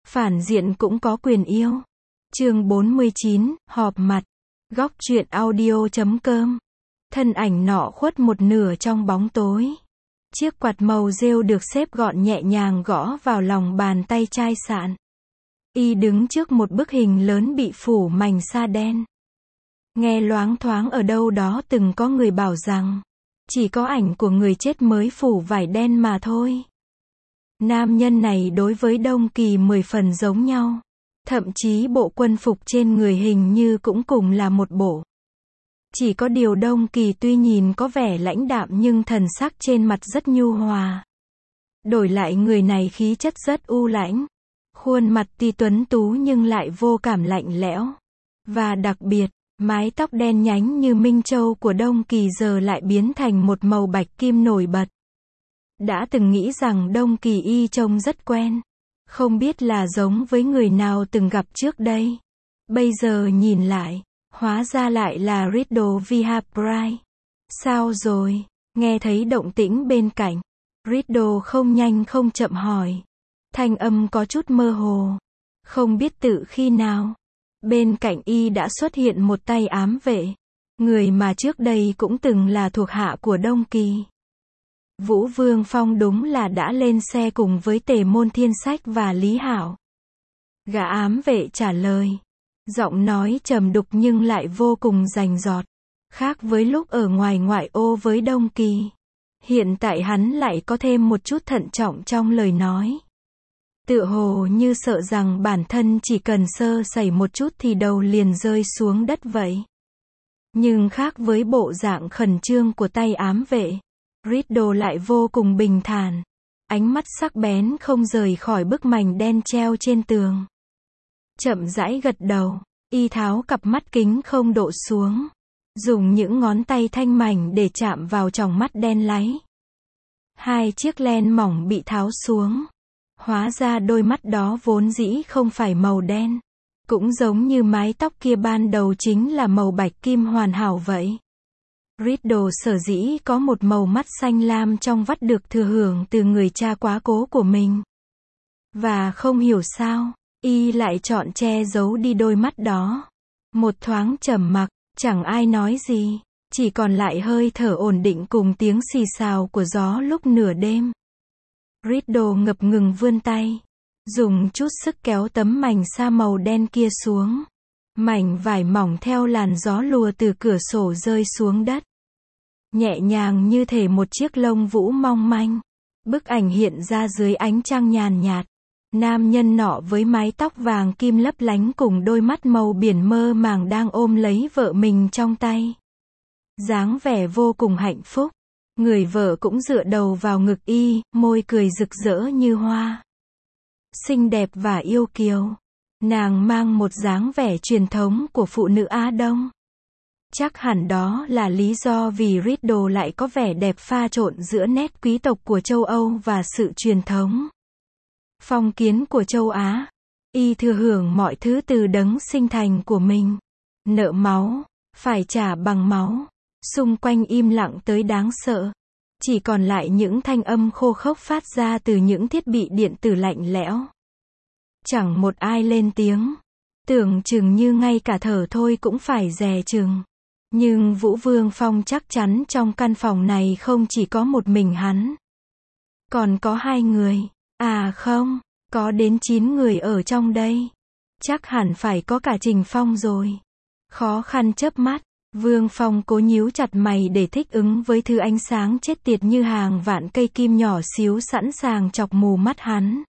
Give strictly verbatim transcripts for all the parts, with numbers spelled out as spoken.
Phản diện cũng có quyền yêu. Chương bốn mươi chín, họp mặt. Góc truyện audio chấm com. Thân ảnh nọ khuất một nửa trong bóng tối. Chiếc quạt màu rêu được xếp gọn nhẹ nhàng gõ vào lòng bàn tay chai sạn. Y đứng trước một bức hình lớn bị phủ mảnh sa đen. Nghe loáng thoáng ở đâu đó từng có người bảo rằng chỉ có ảnh của người chết mới phủ vải đen mà thôi. Nam nhân này đối với Đông Kỳ mười phần giống nhau. Thậm chí bộ quân phục trên người hình như cũng cùng là một bộ. Chỉ có điều Đông Kỳ tuy nhìn có vẻ lãnh đạm nhưng thần sắc trên mặt rất nhu hòa. Đổi lại người này khí chất rất u lãnh. Khuôn mặt tuy tuấn tú nhưng lại vô cảm lạnh lẽo. Và đặc biệt, mái tóc đen nhánh như minh châu của Đông Kỳ giờ lại biến thành một màu bạch kim nổi bật. Đã từng nghĩ rằng Đông Kỳ y trông rất quen. Không biết là giống với người nào từng gặp trước đây. Bây giờ nhìn lại, hóa ra lại là Riddle Vihabright. Sao rồi? Nghe thấy động tĩnh bên cạnh. Riddle không nhanh không chậm hỏi. Thanh âm có chút mơ hồ. Không biết tự khi nào. Bên cạnh y đã xuất hiện một tay ám vệ. Người mà trước đây cũng từng là thuộc hạ của Đông Kỳ. Vũ Vương Phong đúng là đã lên xe cùng với Tề Môn Thiên Sách và Lý Hảo. Gã ám vệ trả lời. Giọng nói trầm đục nhưng lại vô cùng rành rọt. Khác với lúc ở ngoài ngoại ô với Đông Kỳ. Hiện tại hắn lại có thêm một chút thận trọng trong lời nói. Tựa hồ như sợ rằng bản thân chỉ cần sơ sẩy một chút thì đầu liền rơi xuống đất vậy. Nhưng khác với bộ dạng khẩn trương của tay ám vệ. Riddle lại vô cùng bình thản. Ánh mắt sắc bén không rời khỏi bức mảnh đen treo trên tường. Chậm rãi gật đầu. Y tháo cặp mắt kính không độ xuống. Dùng những ngón tay thanh mảnh để chạm vào tròng mắt đen láy. Hai chiếc len mỏng bị tháo xuống. Hóa ra đôi mắt đó vốn dĩ không phải màu đen. Cũng giống như mái tóc kia ban đầu chính là màu bạch kim hoàn hảo vậy. Riddle sở dĩ có một màu mắt xanh lam trong vắt được thừa hưởng từ người cha quá cố của mình. Và không hiểu sao, y lại chọn che giấu đi đôi mắt đó. Một thoáng trầm mặc, chẳng ai nói gì, chỉ còn lại hơi thở ổn định cùng tiếng xì xào của gió lúc nửa đêm. Riddle ngập ngừng vươn tay, dùng chút sức kéo tấm mảnh sa màu đen kia xuống. Mảnh vải mỏng theo làn gió lùa từ cửa sổ rơi xuống đất. Nhẹ nhàng như thể một chiếc lông vũ mong manh. Bức ảnh hiện ra dưới ánh trăng nhàn nhạt. Nam nhân nọ với mái tóc vàng kim lấp lánh cùng đôi mắt màu biển mơ màng đang ôm lấy vợ mình trong tay. Dáng vẻ vô cùng hạnh phúc. Người vợ cũng dựa đầu vào ngực y, môi cười rực rỡ như hoa. Xinh đẹp và yêu kiều. Nàng mang một dáng vẻ truyền thống của phụ nữ Á Đông. Chắc hẳn đó là lý do vì Riddle lại có vẻ đẹp pha trộn giữa nét quý tộc của châu Âu và sự truyền thống. Phong kiến của châu Á. Y thừa hưởng mọi thứ từ đấng sinh thành của mình. Nợ máu, phải trả bằng máu. Xung quanh im lặng tới đáng sợ. Chỉ còn lại những thanh âm khô khốc phát ra từ những thiết bị điện tử lạnh lẽo. Chẳng một ai lên tiếng. Tưởng chừng như ngay cả thở thôi cũng phải dè chừng. Nhưng Vũ Vương Phong chắc chắn trong căn phòng này không chỉ có một mình hắn. Còn có hai người. À không, có đến chín người ở trong đây. Chắc hẳn phải có cả Trình Phong rồi. Khó khăn chớp mắt, Vương Phong cố nhíu chặt mày để thích ứng với thứ ánh sáng chết tiệt như hàng vạn cây kim nhỏ xíu sẵn sàng chọc mù mắt hắn.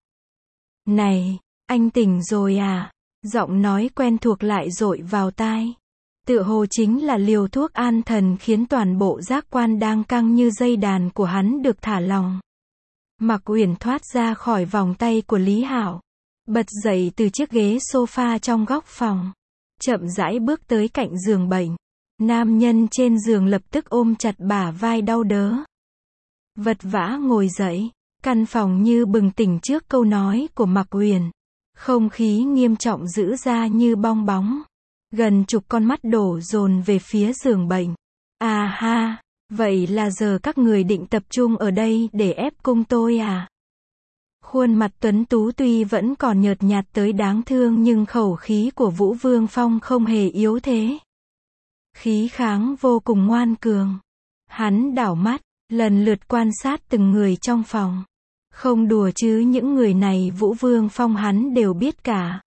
Này, anh tỉnh rồi à? Giọng nói quen thuộc lại dội vào tai. Tựa hồ chính là liều thuốc an thần khiến toàn bộ giác quan đang căng như dây đàn của hắn được thả lỏng. Mạc Uyển thoát ra khỏi vòng tay của Lý Hảo. Bật dậy từ chiếc ghế sofa trong góc phòng. Chậm rãi bước tới cạnh giường bệnh. Nam nhân trên giường lập tức ôm chặt bả vai đau đớ. Vật vã ngồi dậy. Căn phòng như bừng tỉnh trước câu nói của Mạc Uyển. Không khí nghiêm trọng giữ ra như bong bóng. Gần chục con mắt đổ dồn về phía giường bệnh. À ha, vậy là giờ các người định tập trung ở đây để ép cung tôi à? Khuôn mặt tuấn tú tuy vẫn còn nhợt nhạt tới đáng thương nhưng khẩu khí của Vũ Vương Phong không hề yếu thế. Khí kháng vô cùng ngoan cường. Hắn đảo mắt, lần lượt quan sát từng người trong phòng. Không đùa chứ những người này Vũ Vương Phong hắn đều biết cả.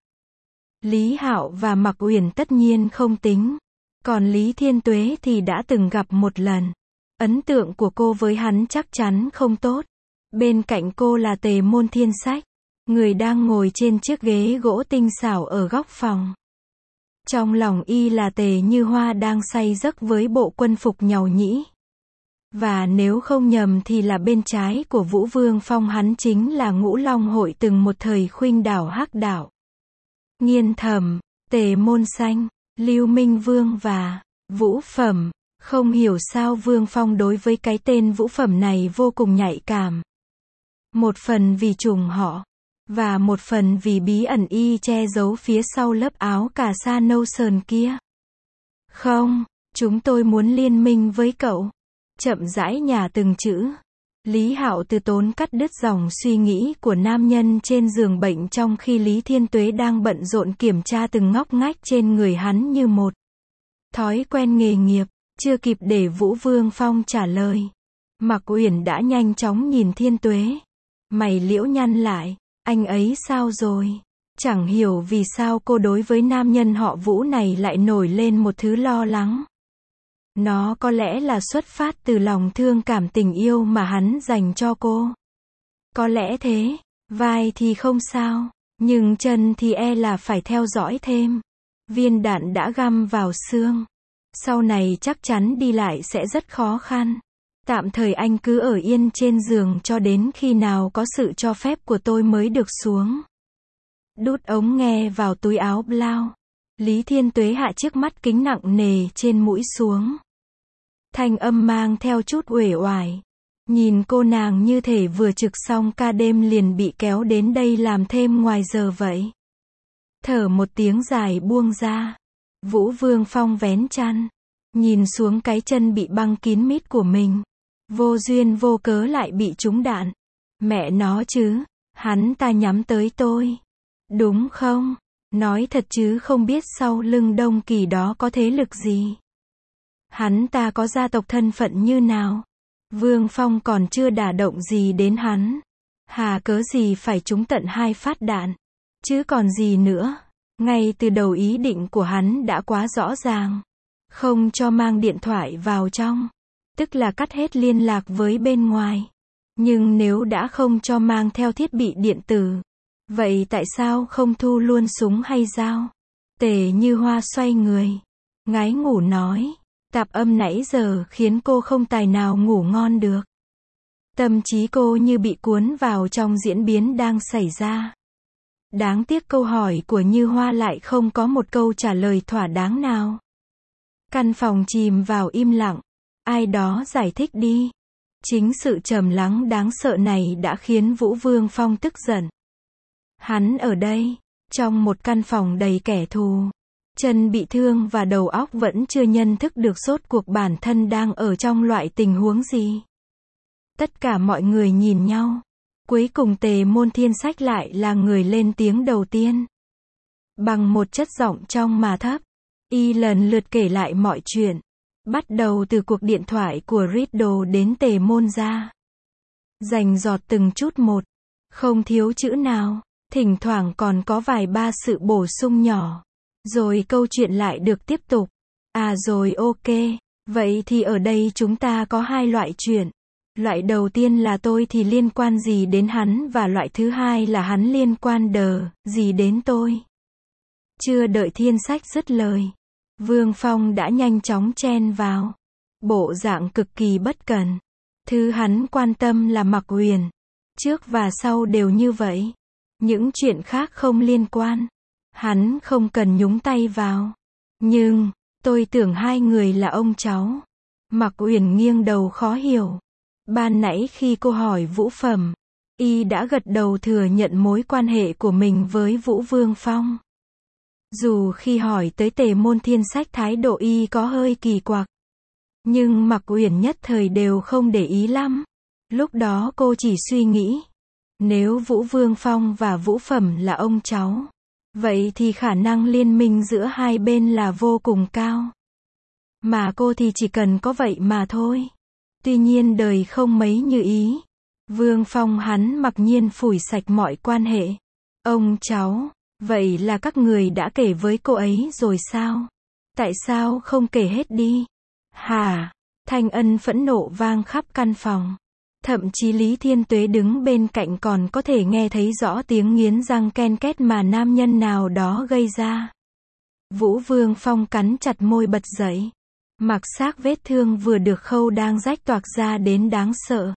Lý Hạo và Mạc Uyển tất nhiên không tính. Còn Lý Thiên Tuế thì đã từng gặp một lần. Ấn tượng của cô với hắn chắc chắn không tốt. Bên cạnh cô là Tề Môn Thiên Sách, người đang ngồi trên chiếc ghế gỗ tinh xảo ở góc phòng. Trong lòng y là Tề Như Hoa đang say giấc với bộ quân phục nhàu nhĩ. Và nếu không nhầm thì là bên trái của Vũ Vương Phong hắn chính là Ngũ Long Hội từng một thời khuynh đảo Hắc Đảo. Nghiên Thẩm, Tề Môn Xanh, Lưu Minh Vương và Vũ Phẩm. Không hiểu sao Vương Phong đối với cái tên Vũ Phẩm này vô cùng nhạy cảm. Một phần vì trùng họ, và một phần vì bí ẩn y che giấu phía sau lớp áo cà sa nâu sờn kia. Không, chúng tôi muốn liên minh với cậu. Chậm rãi nhả từng chữ. Lý Hạo từ tốn cắt đứt dòng suy nghĩ của nam nhân trên giường bệnh trong khi Lý Thiên Tuế đang bận rộn kiểm tra từng ngóc ngách trên người hắn như một thói quen nghề nghiệp. Chưa kịp để Vũ Vương Phong trả lời, Mạc Uyển đã nhanh chóng nhìn Thiên Tuế. Mày liễu nhăn lại, anh ấy sao rồi? Chẳng hiểu vì sao cô đối với nam nhân họ Vũ này lại nổi lên một thứ lo lắng. Nó có lẽ là xuất phát từ lòng thương cảm tình yêu mà hắn dành cho cô. Có lẽ thế, vai thì không sao, nhưng chân thì e là phải theo dõi thêm. Viên đạn đã găm vào xương. Sau này chắc chắn đi lại sẽ rất khó khăn. Tạm thời anh cứ ở yên trên giường cho đến khi nào có sự cho phép của tôi mới được xuống. Đút ống nghe vào túi áo blau. Lý Thiên Tuế hạ chiếc mắt kính nặng nề trên mũi xuống. Thanh âm mang theo chút uể oải. Nhìn cô nàng như thể vừa trực xong ca đêm liền bị kéo đến đây làm thêm ngoài giờ vậy. Thở một tiếng dài buông ra. Vũ Vương Phong vén chăn, nhìn xuống cái chân bị băng kín mít của mình. Vô duyên vô cớ lại bị trúng đạn. Mẹ nó chứ, hắn ta nhắm tới tôi. Đúng không? Nói thật chứ không biết sau lưng Đông Kỳ đó có thế lực gì. Hắn ta có gia tộc thân phận như nào. Vương Phong còn chưa đả động gì đến hắn. Hà cớ gì phải trúng tận hai phát đạn. Chứ còn gì nữa. Ngay từ đầu ý định của hắn đã quá rõ ràng. Không cho mang điện thoại vào trong. Tức là cắt hết liên lạc với bên ngoài. Nhưng nếu đã không cho mang theo thiết bị điện tử, vậy tại sao không thu luôn súng hay dao? Tề Như Hoa xoay người, ngái ngủ nói. Tạp âm nãy giờ khiến cô không tài nào ngủ ngon được. Tâm trí cô như bị cuốn vào trong diễn biến đang xảy ra. Đáng tiếc câu hỏi của Như Hoa lại không có một câu trả lời thỏa đáng nào. Căn phòng chìm vào im lặng. Ai đó giải thích đi. Chính sự trầm lắng đáng sợ này đã khiến Vũ Vương Phong tức giận. Hắn ở đây, trong một căn phòng đầy kẻ thù. Chân bị thương và đầu óc vẫn chưa nhận thức được rốt cuộc bản thân đang ở trong loại tình huống gì. Tất cả mọi người nhìn nhau. Cuối cùng Tề Môn Thiên Sách lại là người lên tiếng đầu tiên. Bằng một chất giọng trong mà thấp, y lần lượt kể lại mọi chuyện. Bắt đầu từ cuộc điện thoại của Riddle đến Tề Môn ra. Dành giọt từng chút một. Không thiếu chữ nào. Thỉnh thoảng còn có vài ba sự bổ sung nhỏ. Rồi câu chuyện lại được tiếp tục. À rồi ok. Vậy thì ở đây chúng ta có hai loại chuyện. Loại đầu tiên là tôi thì liên quan gì đến hắn và loại thứ hai là hắn liên quan đờ gì đến tôi. Chưa đợi Thiên Sách dứt lời, Vương Phong đã nhanh chóng chen vào. Bộ dạng cực kỳ bất cần. Thứ hắn quan tâm là Mạc Uyển. Trước và sau đều như vậy. Những chuyện khác không liên quan. Hắn không cần nhúng tay vào. Nhưng, tôi tưởng hai người là ông cháu. Mạc Uyển nghiêng đầu khó hiểu. Ban nãy khi cô hỏi Vũ Phẩm, y đã gật đầu thừa nhận mối quan hệ của mình với Vũ Vương Phong. Dù khi hỏi tới Tề Môn Thiên Sách thái độ y có hơi kỳ quặc. Nhưng Mạc Uyển nhất thời đều không để ý lắm. Lúc đó cô chỉ suy nghĩ. Nếu Vũ Vương Phong và Vũ Phẩm là ông cháu, vậy thì khả năng liên minh giữa hai bên là vô cùng cao. Mà cô thì chỉ cần có vậy mà thôi. Tuy nhiên đời không mấy như ý. Vương Phong hắn mặc nhiên phủi sạch mọi quan hệ. Ông cháu, vậy là các người đã kể với cô ấy rồi sao? Tại sao không kể hết đi? Hả? Thanh Ân phẫn nộ vang khắp căn phòng. Thậm chí Lý Thiên Tuế đứng bên cạnh còn có thể nghe thấy rõ tiếng nghiến răng ken két mà nam nhân nào đó gây ra. Vũ Vương Phong cắn chặt môi bật dậy. Mặc xác vết thương vừa được khâu đang rách toạc ra đến đáng sợ.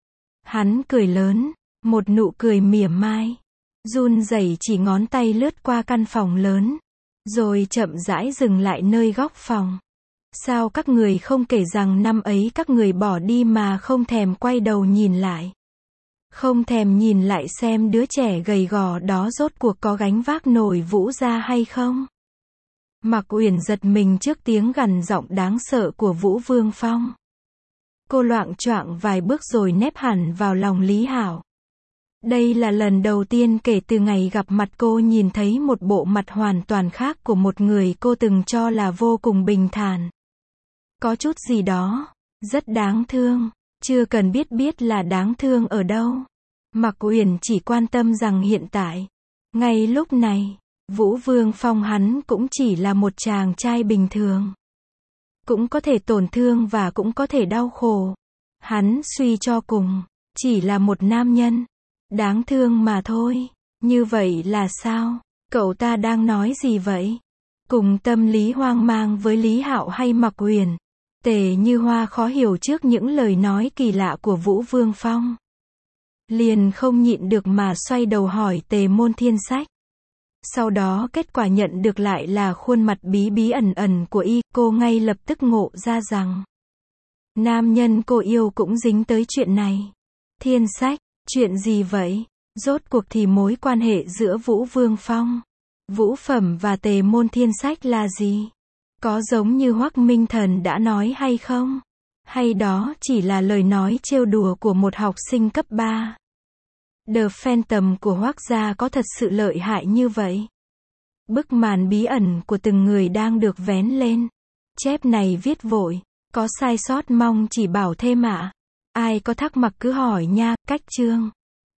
Hắn cười lớn, một nụ cười mỉa mai. Run rẩy chỉ ngón tay lướt qua căn phòng lớn, rồi chậm rãi dừng lại nơi góc phòng. Sao các người không kể rằng năm ấy các người bỏ đi mà không thèm quay đầu nhìn lại? Không thèm nhìn lại xem đứa trẻ gầy gò đó rốt cuộc có gánh vác nổi Vũ ra hay không? Mạc Uyển giật mình trước tiếng gằn giọng đáng sợ của Vũ Vương Phong. Cô loạng choạng vài bước rồi nép hẳn vào lòng Lý Hạo. Đây là lần đầu tiên kể từ ngày gặp mặt cô nhìn thấy một bộ mặt hoàn toàn khác của một người cô từng cho là vô cùng bình thản. Có chút gì đó rất đáng thương, chưa cần biết biết là đáng thương ở đâu. Mạc Uyển chỉ quan tâm rằng hiện tại, ngay lúc này, Vũ Vương Phong hắn cũng chỉ là một chàng trai bình thường. Cũng có thể tổn thương và cũng có thể đau khổ. Hắn suy cho cùng, chỉ là một nam nhân. Đáng thương mà thôi. Như vậy là sao? Cậu ta đang nói gì vậy? Cùng tâm lý hoang mang với Lý Hạo hay Mạc Uyển. Tề Như Hoa khó hiểu trước những lời nói kỳ lạ của Vũ Vương Phong. Liền không nhịn được mà xoay đầu hỏi Tề Môn Thiên Sách. Sau đó kết quả nhận được lại là khuôn mặt bí bí ẩn ẩn của y, cô ngay lập tức ngộ ra rằng nam nhân cô yêu cũng dính tới chuyện này. Thiên Sách, chuyện gì vậy? Rốt cuộc thì mối quan hệ giữa Vũ Vương Phong, Vũ Phẩm và Tề Môn Thiên Sách là gì? Có giống như Hoắc Minh Thần đã nói hay không? Hay đó chỉ là lời nói trêu đùa của một học sinh cấp ba? The Phantom của Hoắc gia có thật sự lợi hại như vậy? Bức màn bí ẩn của từng người đang được vén lên. Chép này viết vội, có sai sót mong chỉ bảo thêm ạ. À. Ai có thắc mắc cứ hỏi nha. Cách chương